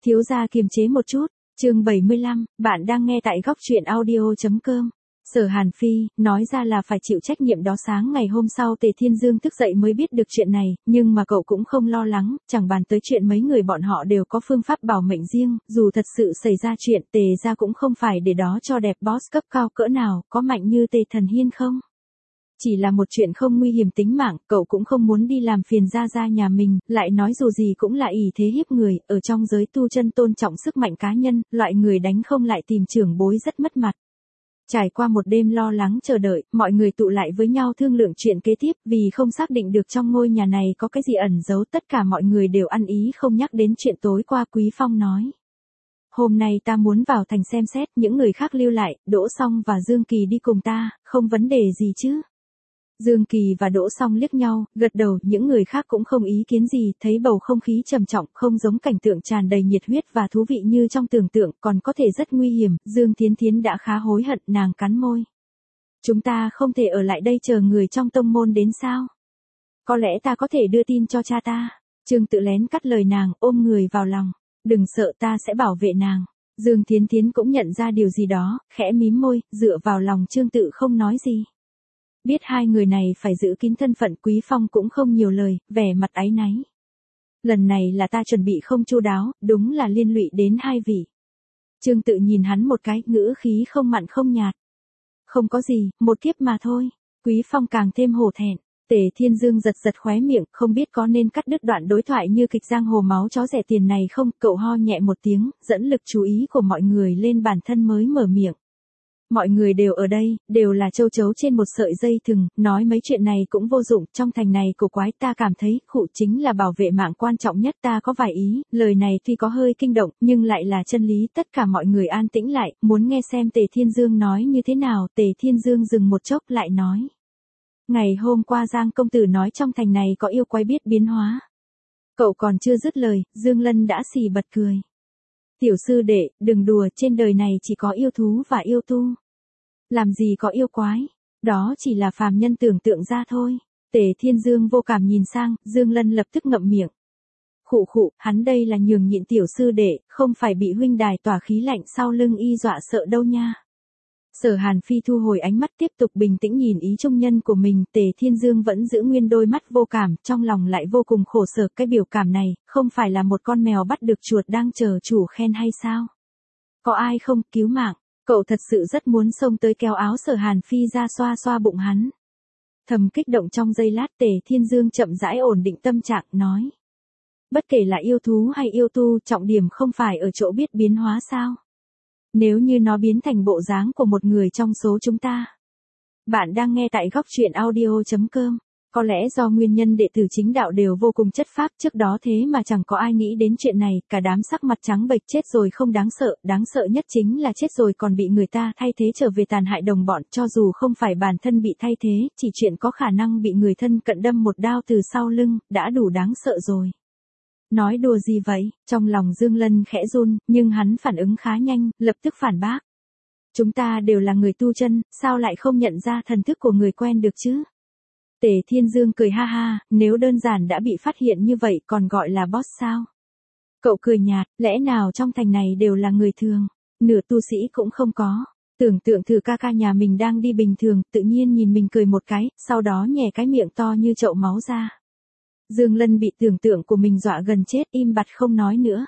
Thiếu gia kiềm chế một chút, chương 75, bạn đang nghe tại góc truyện audio.com. Sở Hàn Phi, nói ra là phải chịu trách nhiệm đó. Sáng ngày hôm sau Tề Thiên Dương thức dậy mới biết được chuyện này, nhưng mà cậu cũng không lo lắng, chẳng bàn tới chuyện mấy người bọn họ đều có phương pháp bảo mệnh riêng, dù thật sự xảy ra chuyện Tề gia cũng không phải để đó cho đẹp boss cấp cao cỡ nào, có mạnh như Tề Thần Hiên không? Chỉ là một chuyện không nguy hiểm tính mạng, cậu cũng không muốn đi làm phiền gia nhà mình, lại nói dù gì cũng là ỷ thế hiếp người, ở trong giới tu chân tôn trọng sức mạnh cá nhân, loại người đánh không lại tìm trưởng bối rất mất mặt. Trải qua một đêm lo lắng chờ đợi, mọi người tụ lại với nhau thương lượng chuyện kế tiếp, vì không xác định được trong ngôi nhà này có cái gì ẩn giấu, tất cả mọi người đều ăn ý không nhắc đến chuyện tối qua. Quý Phong nói: hôm nay ta muốn vào thành xem xét, những người khác lưu lại, Đỗ Song và Dương Kỳ đi cùng ta, không vấn đề gì chứ? Dương Kỳ và Đỗ Song liếc nhau, gật đầu, những người khác cũng không ý kiến gì, thấy bầu không khí trầm trọng, không giống cảnh tượng tràn đầy nhiệt huyết và thú vị như trong tưởng tượng, còn có thể rất nguy hiểm. Dương Thiến Thiến đã khá hối hận, nàng cắn môi. Chúng ta không thể ở lại đây chờ người trong tông môn đến sao? Có lẽ ta có thể đưa tin cho cha ta. Trương Tự lén cắt lời nàng, ôm người vào lòng. Đừng sợ, ta sẽ bảo vệ nàng. Dương Thiến Thiến cũng nhận ra điều gì đó, khẽ mím môi, dựa vào lòng Trương Tự không nói gì. Biết hai người này phải giữ kín thân phận, Quý Phong cũng không nhiều lời, vẻ mặt áy náy. Lần này là ta chuẩn bị không chu đáo, đúng là liên lụy đến hai vị. Trương Tự nhìn hắn một cái, ngữ khí không mặn không nhạt. Không có gì, một kiếp mà thôi. Quý Phong càng thêm hổ thẹn. Tề Thiên Dương giật giật khóe miệng, không biết có nên cắt đứt đoạn đối thoại như kịch giang hồ máu chó rẻ tiền này không. Cậu ho nhẹ một tiếng, dẫn lực chú ý của mọi người lên bản thân mới mở miệng. Mọi người đều ở đây, đều là châu chấu trên một sợi dây thừng, nói mấy chuyện này cũng vô dụng, trong thành này cổ quái, ta cảm thấy, khụ chính là bảo vệ mạng quan trọng nhất. Ta có vài ý, lời này tuy có hơi kinh động, nhưng lại là chân lý. Tất cả mọi người an tĩnh lại, muốn nghe xem Tề Thiên Dương nói như thế nào. Tề Thiên Dương dừng một chốc lại nói. Ngày hôm qua Giang công tử nói trong thành này có yêu quái biết biến hóa. Cậu còn chưa dứt lời, Dương Lân đã xì bật cười. Tiểu sư đệ, đừng đùa, trên đời này chỉ có yêu thú và yêu tu. Làm gì có yêu quái, đó chỉ là phàm nhân tưởng tượng ra thôi. Tề Thiên Dương vô cảm nhìn sang, Dương Lân lập tức ngậm miệng. Khụ khụ, hắn đây là nhường nhịn tiểu sư đệ, không phải bị huynh đài tỏa khí lạnh sau lưng y dọa sợ đâu nha. Sở Hàn Phi thu hồi ánh mắt, tiếp tục bình tĩnh nhìn ý trung nhân của mình. Tề Thiên Dương vẫn giữ nguyên đôi mắt vô cảm, trong lòng lại vô cùng khổ sở. Cái biểu cảm này, không phải là một con mèo bắt được chuột đang chờ chủ khen hay sao? Có ai không, cứu mạng? Cậu thật sự rất muốn xông tới kéo áo Sở Hàn Phi ra xoa xoa bụng hắn. Thầm kích động trong giây lát, Tề Thiên Dương chậm rãi ổn định tâm trạng, nói. Bất kể là yêu thú hay yêu tu, trọng điểm không phải ở chỗ biết biến hóa sao? Nếu như nó biến thành bộ dáng của một người trong số chúng ta. Bạn đang nghe tại góc truyện audio.com. Có lẽ do nguyên nhân đệ tử chính đạo đều vô cùng chất phác trước đó, thế mà chẳng có ai nghĩ đến chuyện này, cả đám sắc mặt trắng bệch. Chết rồi không đáng sợ nhất chính là chết rồi còn bị người ta thay thế trở về tàn hại đồng bọn, cho dù không phải bản thân bị thay thế, chỉ chuyện có khả năng bị người thân cận đâm một đao từ sau lưng, đã đủ đáng sợ rồi. Nói đùa gì vậy? Trong lòng Dương Lân khẽ run, nhưng hắn phản ứng khá nhanh, lập tức phản bác. Chúng ta đều là người tu chân, sao lại không nhận ra thần thức của người quen được chứ? Tề Thiên Dương cười ha ha, nếu đơn giản đã bị phát hiện như vậy còn gọi là boss sao? Cậu cười nhạt, lẽ nào trong thành này đều là người thường, nửa tu sĩ cũng không có. Tưởng tượng thử ca nhà mình đang đi bình thường, tự nhiên nhìn mình cười một cái, sau đó nhè cái miệng to như chậu máu ra. Dương Lân bị tưởng tượng của mình dọa gần chết, im bặt không nói nữa.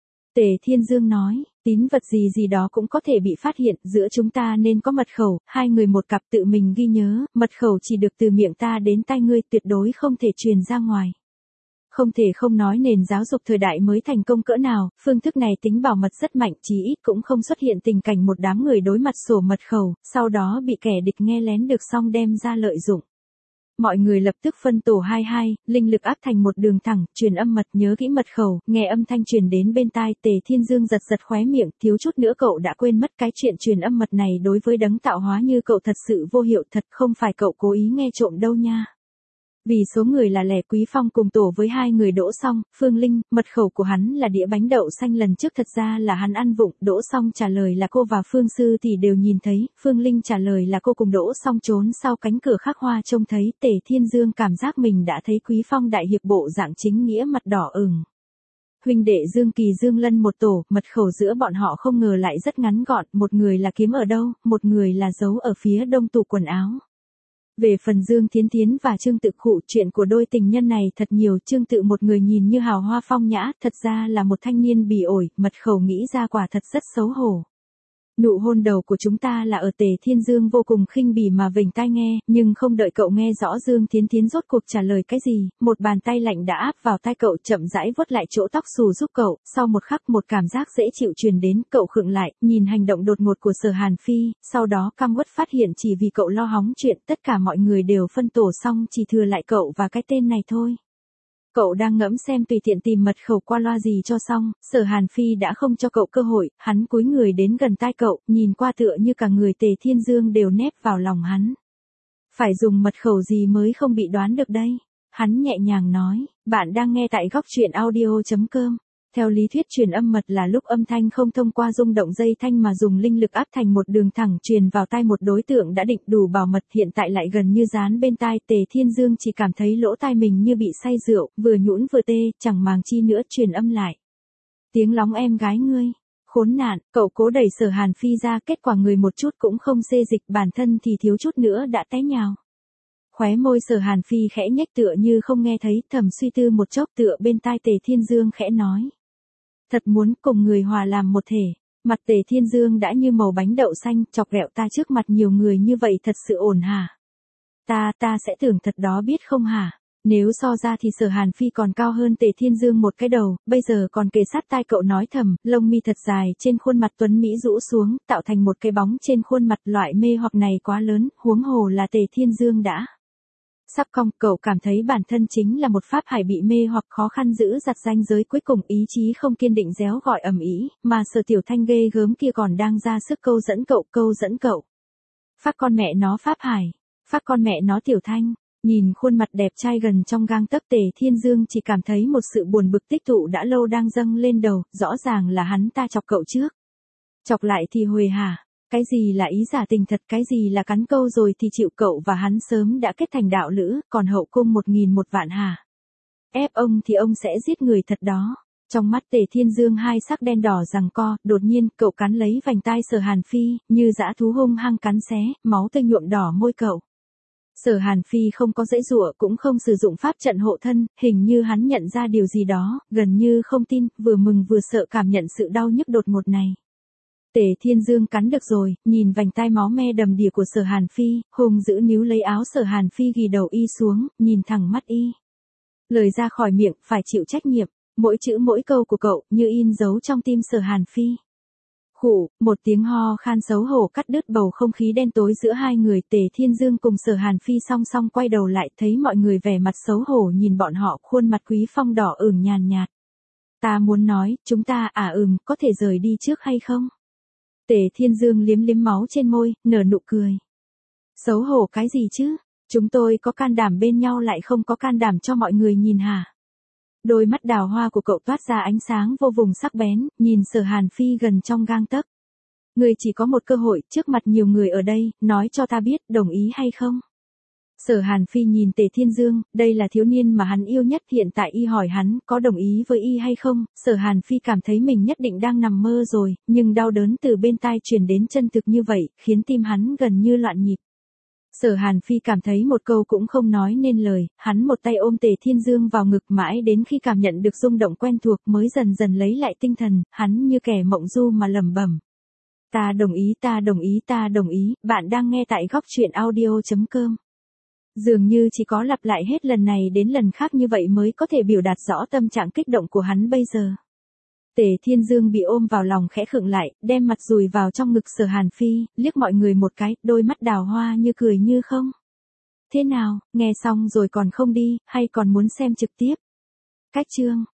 Tề Thiên Dương nói, tín vật gì đó cũng có thể bị phát hiện, giữa chúng ta nên có mật khẩu, hai người một cặp tự mình ghi nhớ, mật khẩu chỉ được từ miệng ta đến tai ngươi, tuyệt đối không thể truyền ra ngoài. Không thể không nói nền giáo dục thời đại mới thành công cỡ nào, phương thức này tính bảo mật rất mạnh, chí ít cũng không xuất hiện tình cảnh một đám người đối mặt sổ mật khẩu, sau đó bị kẻ địch nghe lén được xong đem ra lợi dụng. Mọi người lập tức phân tổ 22, linh lực áp thành một đường thẳng, truyền âm mật, nhớ kỹ mật khẩu, nghe âm thanh truyền đến bên tai. Tề Thiên Dương giật khóe miệng, thiếu chút nữa cậu đã quên mất cái chuyện truyền âm mật này đối với đấng tạo hóa như cậu thật sự vô hiệu, thật không phải cậu cố ý nghe trộm đâu nha. Vì số người là lẻ, Quý Phong cùng tổ với hai người Đỗ Song, Phương Linh, mật khẩu của hắn là đĩa bánh đậu xanh lần trước thật ra là hắn ăn vụng, Đỗ Song trả lời là cô và Phương Sư thì đều nhìn thấy, Phương Linh trả lời là cô cùng Đỗ Song trốn sau cánh cửa khắc hoa trông thấy. Tề Thiên Dương cảm giác mình đã thấy Quý Phong đại hiệp bộ dạng chính nghĩa, mặt đỏ ửng. Huynh đệ Dương Kỳ Dương Lân một tổ, mật khẩu giữa bọn họ không ngờ lại rất ngắn gọn, một người là kiếm ở đâu, một người là giấu ở phía đông tủ quần áo. Về phần Dương Thiến Thiến và Trương Tự Khụ, chuyện của đôi tình nhân này thật nhiều. Trương Tự một người nhìn như hào hoa phong nhã, thật ra là một thanh niên bỉ ổi, mật khẩu nghĩ ra quả thật rất xấu hổ. Nụ hôn đầu của chúng ta là ở Tề Thiên Dương vô cùng khinh bỉ mà vểnh tai nghe, nhưng không đợi cậu nghe rõ Dương Thiến Thiến rốt cuộc trả lời cái gì, một bàn tay lạnh đã áp vào tai cậu, chậm rãi vuốt lại chỗ tóc xù giúp cậu. Sau một khắc một cảm giác dễ chịu truyền đến, cậu khựng lại, nhìn hành động đột ngột của Sở Hàn Phi, sau đó căm uất phát hiện chỉ vì cậu lo hóng chuyện, tất cả mọi người đều phân tổ xong, chỉ thừa lại cậu và cái tên này thôi. Cậu đang ngẫm xem tùy tiện tìm mật khẩu qua loa gì cho xong, Sở Hàn Phi đã không cho cậu cơ hội, hắn cúi người đến gần tai cậu, nhìn qua tựa như cả người Tề Thiên Dương đều nép vào lòng hắn. Phải dùng mật khẩu gì mới không bị đoán được đây? Hắn nhẹ nhàng nói, bạn đang nghe tại góc truyện audio.com. Theo lý thuyết truyền âm mật là lúc âm thanh không thông qua rung động dây thanh mà dùng linh lực áp thành một đường thẳng truyền vào tai một đối tượng đã định đủ bảo mật, hiện tại lại gần như dán bên tai. Tề Thiên Dương chỉ cảm thấy lỗ tai mình như bị say rượu, vừa nhũn vừa tê, chẳng màng chi nữa, truyền âm lại. Tiếng lóng em gái ngươi. Khốn nạn, cậu cố đẩy Sở Hàn Phi ra, kết quả người một chút cũng không xê dịch, bản thân thì thiếu chút nữa đã té nhào. Khóe môi Sở Hàn Phi khẽ nhếch tựa như không nghe thấy, thầm suy tư một chốc, tựa bên tai Tề Thiên Dương khẽ nói. Thật muốn cùng người hòa làm một thể. Mặt Tề Thiên Dương đã như màu bánh đậu xanh, chọc ghẹo ta trước mặt nhiều người như vậy thật sự ổn hả? Ta sẽ tưởng thật đó biết không hả? Nếu so ra thì Sở Hàn Phi còn cao hơn Tề Thiên Dương một cái đầu, bây giờ còn kề sát tai cậu nói thầm, lông mi thật dài trên khuôn mặt tuấn Mỹ rũ xuống, tạo thành một cái bóng trên khuôn mặt. Loại mê hoặc này quá lớn, huống hồ là Tề Thiên Dương đã sắp cong, cậu cảm thấy bản thân chính là một pháp hải bị mê hoặc, khó khăn giữ giật ranh giới cuối cùng, ý chí không kiên định réo gọi ầm ĩ, mà Sở Tiểu Thanh ghê gớm kia còn đang ra sức câu dẫn cậu. Phát con mẹ nó pháp hải, phát con mẹ nó Tiểu Thanh. Nhìn khuôn mặt đẹp trai gần trong gang tấc, Tề Thiên Dương chỉ cảm thấy một sự buồn bực tích tụ đã lâu đang dâng lên đầu, rõ ràng là hắn ta chọc cậu trước. Chọc lại thì huề hả? Cái gì là ý giả tình thật, cái gì là cắn câu rồi thì chịu, cậu và hắn sớm đã kết thành đạo lữ, còn hậu cung 1000 một vạn hả? Ép ông thì ông sẽ giết người thật đó. Trong mắt Tề Thiên Dương hai sắc đen đỏ giằng co, đột nhiên cậu cắn lấy vành tai Sở Hàn Phi, như dã thú hung hăng cắn xé, máu tươi nhuộm đỏ môi cậu. Sở Hàn Phi không có giãy giụa, cũng không sử dụng pháp trận hộ thân, hình như hắn nhận ra điều gì đó, gần như không tin, vừa mừng vừa sợ cảm nhận sự đau nhức đột ngột này. Tề Thiên Dương cắn được rồi, nhìn vành tai máu me đầm đìa của Sở Hàn Phi, hùng dữ níu lấy áo Sở Hàn Phi ghi đầu y xuống, nhìn thẳng mắt y. Lời ra khỏi miệng, phải chịu trách nhiệm, mỗi chữ mỗi câu của cậu, như in dấu trong tim Sở Hàn Phi. Khụ, một tiếng ho khan xấu hổ cắt đứt bầu không khí đen tối giữa hai người. Tề Thiên Dương cùng Sở Hàn Phi song song quay đầu lại, thấy mọi người vẻ mặt xấu hổ nhìn bọn họ, khuôn mặt Quý Phong đỏ ửng nhàn nhạt. Ta muốn nói, chúng ta có thể rời đi trước hay không? Tề Thiên Dương liếm liếm máu trên môi, nở nụ cười. Xấu hổ cái gì chứ? Chúng tôi có can đảm bên nhau lại không có can đảm cho mọi người nhìn hả? Đôi mắt đào hoa của cậu toát ra ánh sáng vô vùng sắc bén, nhìn Sở Hàn Phi gần trong gang tấc. Người chỉ có một cơ hội, trước mặt nhiều người ở đây, nói cho ta biết, đồng ý hay không? Sở Hàn Phi nhìn Tề Thiên Dương, đây là thiếu niên mà hắn yêu nhất, hiện tại y hỏi hắn có đồng ý với y hay không, Sở Hàn Phi cảm thấy mình nhất định đang nằm mơ rồi, nhưng đau đớn từ bên tai truyền đến chân thực như vậy, khiến tim hắn gần như loạn nhịp. Sở Hàn Phi cảm thấy một câu cũng không nói nên lời, hắn một tay ôm Tề Thiên Dương vào ngực mãi đến khi cảm nhận được rung động quen thuộc mới dần dần lấy lại tinh thần, hắn như kẻ mộng du mà lẩm bẩm. Ta đồng ý, ta đồng ý, ta đồng ý, bạn đang nghe tại góc truyện audio.com. Dường như chỉ có lặp lại hết lần này đến lần khác như vậy mới có thể biểu đạt rõ tâm trạng kích động của hắn bây giờ. Tề Thiên Dương bị ôm vào lòng khẽ khựng lại, đem mặt dùi vào trong ngực Sở Hàn Phi, liếc mọi người một cái, đôi mắt đào hoa như cười như không. Thế nào, nghe xong rồi còn không đi, hay còn muốn xem trực tiếp? Cách chương.